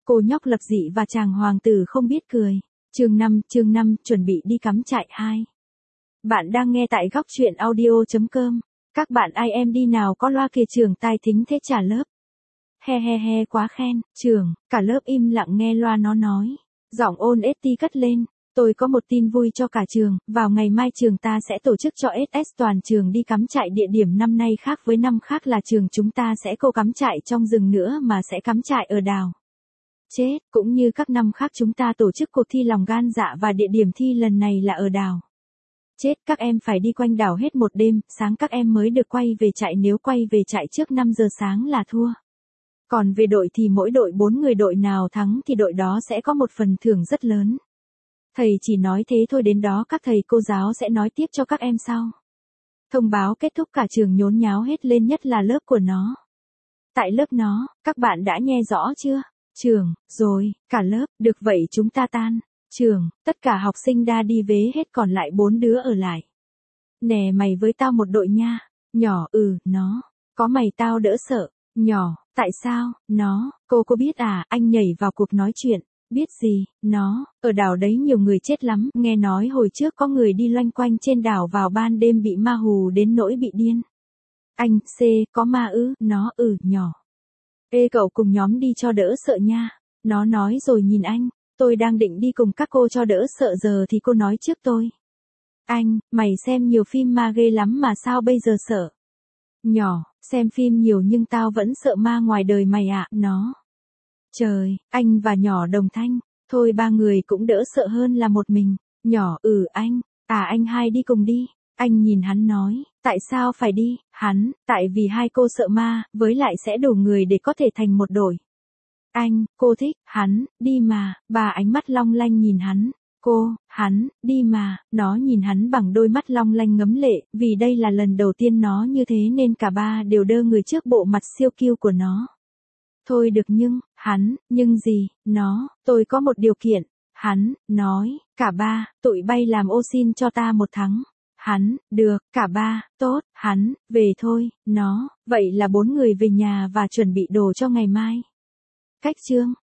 Cô nhóc lập dị và chàng hoàng tử không biết cười. Chương 5, chuẩn bị đi cắm trại 2. Bạn đang nghe tại góc truyện audio.com. Các bạn IMD nào có loa kìa, trưởng tai thính thế trả lớp. He quá khen, trưởng, cả lớp im lặng nghe loa nó nói. Giọng ôn ST cất lên. Tôi có một tin vui cho cả trường, vào ngày mai trường ta sẽ tổ chức cho SS toàn trường đi cắm trại. Địa điểm năm nay khác với năm khác là trường chúng ta sẽ không cắm trại trong rừng nữa mà sẽ cắm trại ở đảo. Chết, cũng như các năm khác chúng ta tổ chức cuộc thi lòng gan dạ và địa điểm thi lần này là ở đảo. Chết, các em phải đi quanh đảo hết một đêm, sáng các em mới được quay về trại, nếu quay về trại trước 5 giờ sáng là thua. Còn về đội thì mỗi đội 4 người, đội nào thắng thì đội đó sẽ có một phần thưởng rất lớn. Thầy chỉ nói thế thôi, đến đó các thầy cô giáo sẽ nói tiếp cho các em sau. Thông báo kết thúc cả trường nhốn nháo hết lên, nhất là lớp của nó. Tại lớp nó, các bạn đã nghe rõ chưa? Trường, rồi, cả lớp, được vậy chúng ta tan. Trường, tất cả học sinh đã đi vế hết, còn lại 4 đứa ở lại. Nè mày với tao một đội nha. Nhỏ, nó. Có mày tao đỡ sợ. Nhỏ, tại sao? Nó, cô biết à, anh nhảy vào cuộc nói chuyện. Biết gì, nó, ở đảo đấy nhiều người chết lắm, nghe nói hồi trước có người đi loanh quanh trên đảo vào ban đêm bị ma hù đến nỗi bị điên. Anh, có ma ư? Nó, nhỏ. Ê cậu cùng nhóm đi cho đỡ sợ nha. Nó nói rồi nhìn anh, tôi đang định đi cùng các cô cho đỡ sợ, giờ thì cô nói trước tôi. Anh, mày xem nhiều phim ma ghê lắm mà sao bây giờ sợ? Nhỏ, xem phim nhiều nhưng tao vẫn sợ ma ngoài đời mày ạ. Nó. Trời, anh và nhỏ đồng thanh. Thôi 3 người cũng đỡ sợ hơn là một mình. Nhỏ, anh. Anh hai đi cùng đi. Anh nhìn hắn nói, tại sao phải đi? Hắn, tại vì hai cô sợ ma, với lại sẽ đủ người để có thể thành một đội. Anh, cô thích, hắn, đi mà. Bà ánh mắt long lanh nhìn hắn. Cô, hắn, đi mà. Nó nhìn hắn bằng đôi mắt long lanh ngấm lệ, vì đây là lần đầu tiên nó như thế nên cả ba đều đơ người trước bộ mặt siêu kiêu của nó. Thôi được nhưng gì, nó, tôi có một điều kiện. Hắn, nói, cả ba, tụi bay làm ô xin cho ta 1 tháng. Hắn, được, cả ba, tốt, hắn, về thôi, nó, vậy là 4 người về nhà và chuẩn bị đồ cho ngày mai. Cách chương.